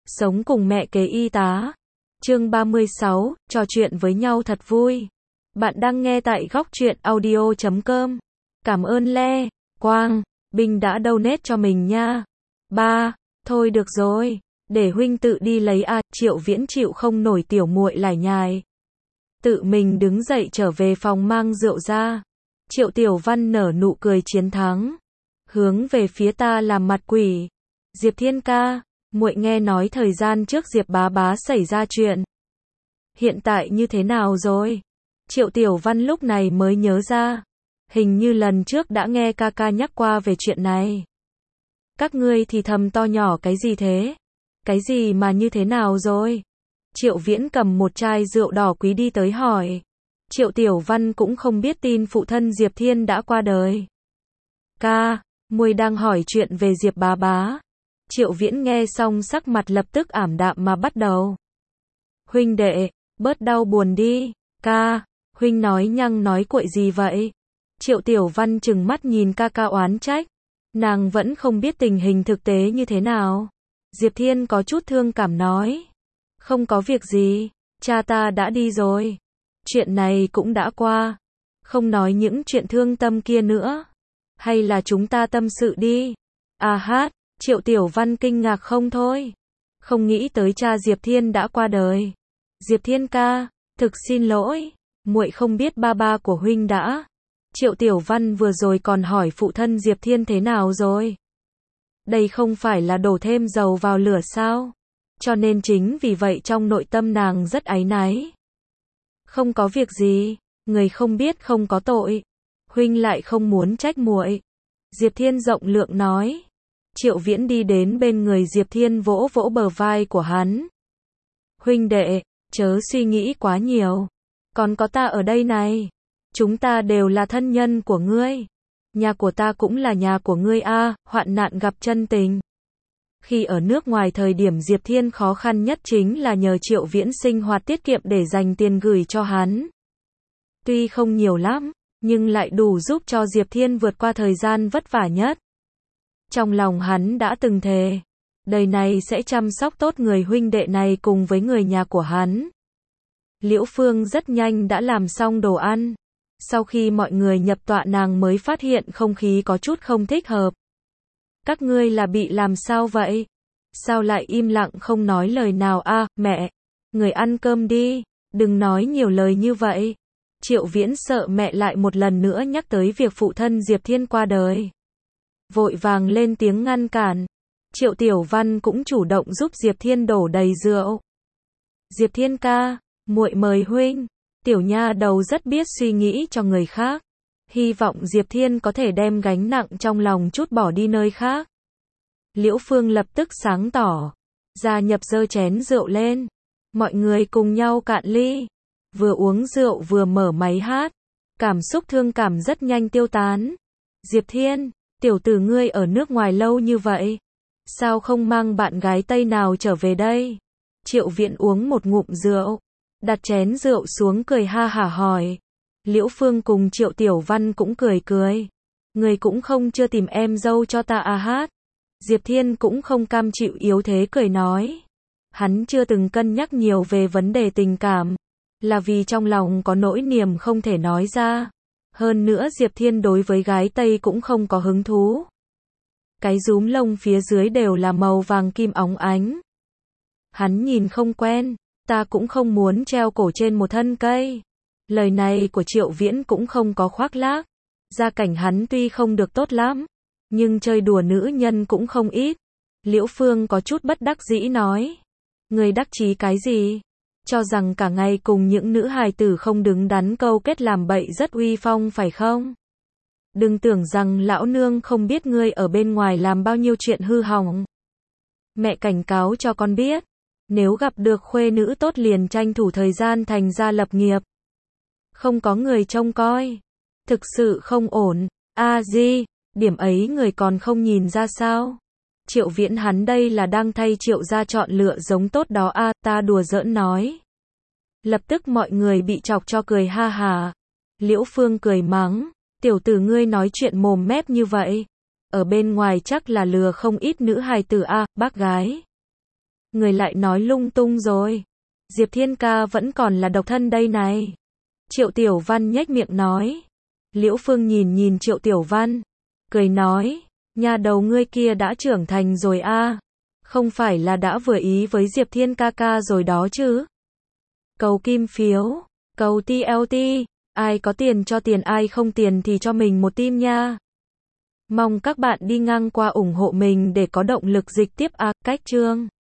Sống cùng mẹ kế y tá. Chương 36, trò chuyện với nhau thật vui. Bạn đang nghe tại góc truyện audio.com. Cảm ơn Lê, Quang, Bình đã donate cho mình nha. Ba, thôi được rồi, để huynh tự đi lấy a. Triệu Viễn chịu không nổi tiểu muội lải nhải. Tự mình đứng dậy trở về phòng mang rượu ra. Triệu Tiểu Văn nở nụ cười chiến thắng, hướng về phía ta làm mặt quỷ. Diệp Thiên ca, muội nghe nói thời gian trước Diệp bá bá xảy ra chuyện. Hiện tại như thế nào rồi? Triệu Tiểu Văn lúc này mới nhớ ra. Hình như lần trước đã nghe ca ca nhắc qua về chuyện này. Các ngươi thì thầm to nhỏ cái gì thế? Cái gì mà như thế nào rồi? Triệu Viễn cầm một chai rượu đỏ quý đi tới hỏi. Triệu Tiểu Văn cũng không biết tin phụ thân Diệp Thiên đã qua đời. Ca, muội đang hỏi chuyện về Diệp bá bá. Triệu Viễn nghe xong sắc mặt lập tức ảm đạm mà bắt đầu. Huynh đệ, bớt đau buồn đi. Ca, huynh nói nhăng nói cuội gì vậy? Triệu Tiểu Văn trừng mắt nhìn ca ca oán trách. Nàng vẫn không biết tình hình thực tế như thế nào. Diệp Thiên có chút thương cảm nói. Không có việc gì, cha ta đã đi rồi. Chuyện này cũng đã qua. Không nói những chuyện thương tâm kia nữa. Hay là chúng ta tâm sự đi. À hát, Triệu Tiểu Văn kinh ngạc không thôi. Không nghĩ tới cha Diệp Thiên đã qua đời. Diệp Thiên ca, thực xin lỗi, muội không biết ba ba của huynh đã. Triệu Tiểu Văn vừa rồi còn hỏi phụ thân Diệp Thiên thế nào rồi. Đây không phải là đổ thêm dầu vào lửa sao? Cho nên chính vì vậy trong nội tâm nàng rất áy náy. Không có việc gì, người không biết không có tội. Huynh lại không muốn trách muội. Diệp Thiên rộng lượng nói. Triệu Viễn đi đến bên người Diệp Thiên vỗ vỗ bờ vai của hắn. Huynh đệ, chớ suy nghĩ quá nhiều. Còn có ta ở đây này. Chúng ta đều là thân nhân của ngươi. Nhà của ta cũng là nhà của ngươi a. Hoạn nạn gặp chân tình. Khi ở nước ngoài thời điểm Diệp Thiên khó khăn nhất chính là nhờ Triệu Viễn sinh hoạt tiết kiệm để dành tiền gửi cho hắn. Tuy không nhiều lắm, nhưng lại đủ giúp cho Diệp Thiên vượt qua thời gian vất vả nhất. Trong lòng hắn đã từng thề, đời này sẽ chăm sóc tốt người huynh đệ này cùng với người nhà của hắn. Liễu Phương rất nhanh đã làm xong đồ ăn. Sau khi mọi người nhập tọa nàng mới phát hiện không khí có chút không thích hợp. Các ngươi là bị làm sao vậy? Sao lại im lặng không nói lời nào a? Mẹ, người ăn cơm đi, đừng nói nhiều lời như vậy. Triệu Viễn sợ mẹ lại một lần nữa nhắc tới việc phụ thân Diệp Thiên qua đời. Vội vàng lên tiếng ngăn cản. Triệu Tiểu Văn cũng chủ động giúp Diệp Thiên đổ đầy rượu. Diệp Thiên ca, muội mời huynh. Tiểu nha đầu rất biết suy nghĩ cho người khác. Hy vọng Diệp Thiên có thể đem gánh nặng trong lòng chút bỏ đi nơi khác. Liễu Phương lập tức sáng tỏ. Gia nhập giơ chén rượu lên. Mọi người cùng nhau cạn ly. Vừa uống rượu vừa mở máy hát. Cảm xúc thương cảm rất nhanh tiêu tán. Diệp Thiên, tiểu tử ngươi ở nước ngoài lâu như vậy. Sao không mang bạn gái Tây nào trở về đây? Triệu Viễn uống một ngụm rượu. Đặt chén rượu xuống cười ha hả hỏi. Liễu Phương cùng Triệu Tiểu Văn cũng cười cười. Người cũng không chưa tìm em dâu cho ta à hát. Diệp Thiên cũng không cam chịu yếu thế cười nói. Hắn chưa từng cân nhắc nhiều về vấn đề tình cảm. Là vì trong lòng có nỗi niềm không thể nói ra. Hơn nữa Diệp Thiên đối với gái Tây cũng không có hứng thú. Cái rúm lông phía dưới đều là màu vàng kim óng ánh. Hắn nhìn không quen. Ta cũng không muốn treo cổ trên một thân cây. Lời này của Triệu Viễn cũng không có khoác lác. Gia cảnh hắn tuy không được tốt lắm, nhưng chơi đùa nữ nhân cũng không ít. Liễu Phương có chút bất đắc dĩ nói. Người đắc chí cái gì? Cho rằng cả ngày cùng những nữ hài tử không đứng đắn câu kết làm bậy rất uy phong phải không? Đừng tưởng rằng lão nương không biết ngươi ở bên ngoài làm bao nhiêu chuyện hư hỏng. Mẹ cảnh cáo cho con biết. Nếu gặp được khuê nữ tốt liền tranh thủ thời gian thành gia lập nghiệp. Không có người trông coi. Thực sự không ổn. Di, điểm ấy người còn không nhìn ra sao? Triệu Viễn hắn đây là đang thay Triệu gia chọn lựa giống tốt đó ta đùa giỡn nói. Lập tức mọi người bị chọc cho cười ha hà. Liễu Phương cười mắng. Tiểu tử ngươi nói chuyện mồm mép như vậy. Ở bên ngoài chắc là lừa không ít nữ hài tử bác gái. Người lại nói lung tung rồi. Diệp Thiên ca vẫn còn là độc thân đây này. Triệu Tiểu Văn nhếch miệng nói. Liễu Phương nhìn nhìn Triệu Tiểu Văn, cười nói, nhà đầu ngươi kia đã trưởng thành rồi a, không phải là đã vừa ý với Diệp Thiên ca ca rồi đó chứ. Cầu kim phiếu, cầu TLT, ai có tiền cho tiền, ai không tiền thì cho mình một tim nha. Mong các bạn đi ngang qua ủng hộ mình để có động lực dịch tiếp cách chương.